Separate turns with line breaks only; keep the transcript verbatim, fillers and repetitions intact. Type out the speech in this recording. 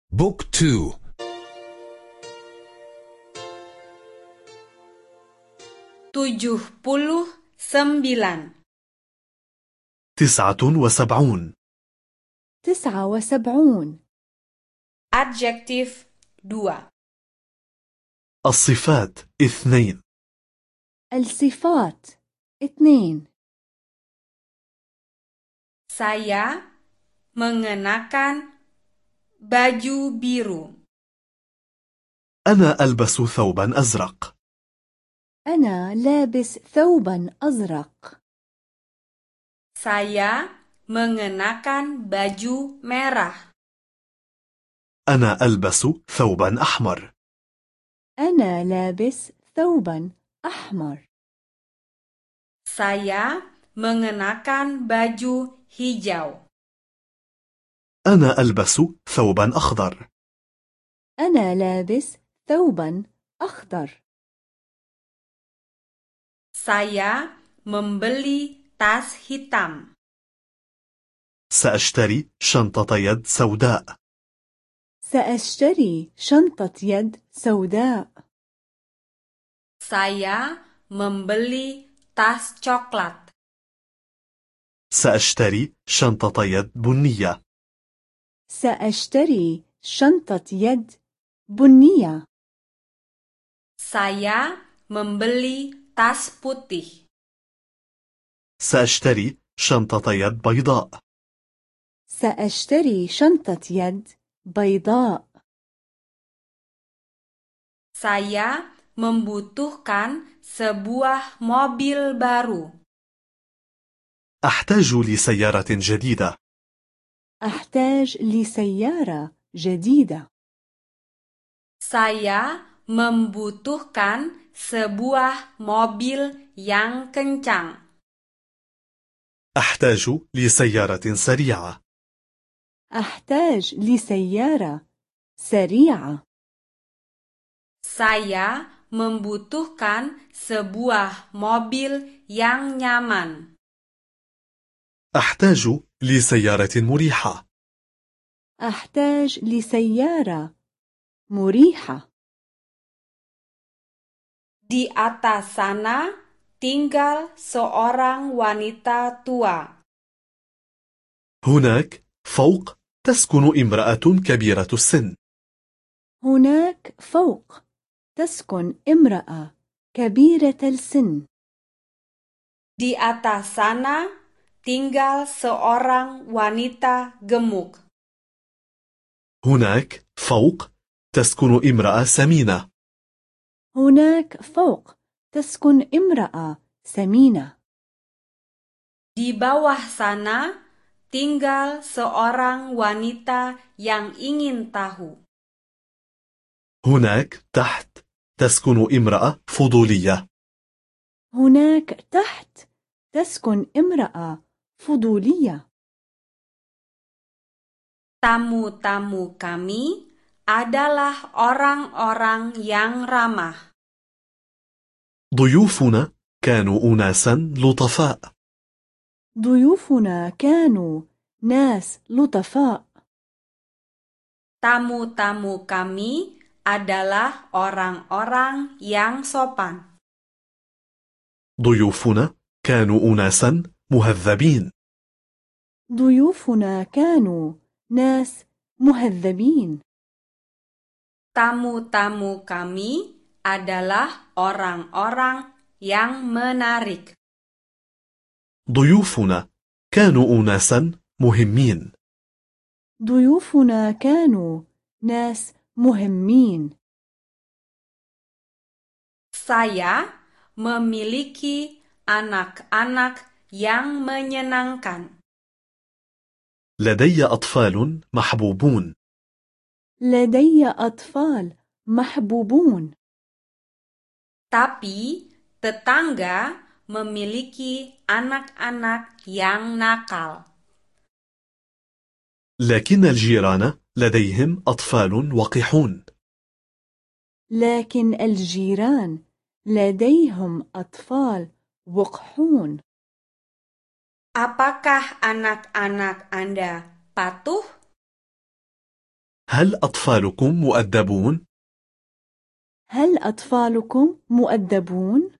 بوك تو.
tujuh puluh sembilan.
تسعة وسبعون.
تسعة وسبعون.
Adjektif dua.
الصفات اثنين.
الصفات اثنين.
Saya mengenakan baju biru.
أنا ألبس ثوبا أزرق.
أنا لابس ثوبا أزرق.
Saya mengenakan baju merah.
أنا ألبس ثوبا أحمر.
أنا لابس ثوبا أحمر.
Saya mengenakan baju hijau.
أنا ألبس ثوبا أخضر.
أنا لابس ثوبا أخضر.
Saya membeli tas hitam.
سأشتري شنطة يد سوداء.
سأشتري شنطة يد سوداء.
Saya membeli tas coklat.
سأشتري شنطة يد بنية.
سأشتري شنطة يد بنية.
Saya membeli tas putih.
سأشتري شنطة يد بيضاء.
سأشتري شنطة يد بيضاء.
Saya membutuhkan sebuah mobil baru.
أحتاج لسيارة جديدة.
أحتاج لسيارة جديدة.
Saya membutuhkan sebuah mobil yang kencang.
أحتاج لسيارة سريعة.
أحتاج لسيارة سريعة.
Saya membutuhkan sebuah mobil yang nyaman.
أحتاج لسيارة مريحة.
أحتاج لسيارة مريحة.
Di atas sana tinggal seorang wanita tua.
هناك فوق تسكن امرأة كبيرة السن.
هناك فوق تسكن امرأة كبيرة السن.
Di atas sana tinggal seorang wanita gemuk.
هناك فوق تسكن امرأة سمينة.
هناك فوق تسكن امرأة سمينة.
Di bawah sana tinggal seorang wanita yang ingin tahu.
هناك تحت تسكن امرأة فضولية.
هناك تحت تسكن امرأة فضولية.
Tamu-tamu kami adalah orang-orang yang ramah.
ضيوفنا كانوا أناسا لطفاء.
ضيوفنا كانوا ناس لطفاء.
Tamu-tamu kami adalah orang-orang yang sopan.
ضيوفنا كانوا أناسا مهذبين.
ضيوفنا كانوا ناس مهذبين.
Tamu-tamu kami adalah orang-orang yang menarik.
ضيوفنا كانوا أناسا مهمين.
ضيوفنا كانوا ناس مهمين.
Saya memiliki anak-anak yang menyenangkan.
لدي أطفال محبوبون.
لدي أطفال محبوبون.
Tapi tetangga memiliki anak-anak yang nakal.
لكن الجيران لديهم أطفال وقحون.
لكن الجيران لديهم أطفال وقحون.
Apakah anak-anak Anda patuh?
هل أطفالكم مؤدبون؟
هل أطفالكم مؤدبون؟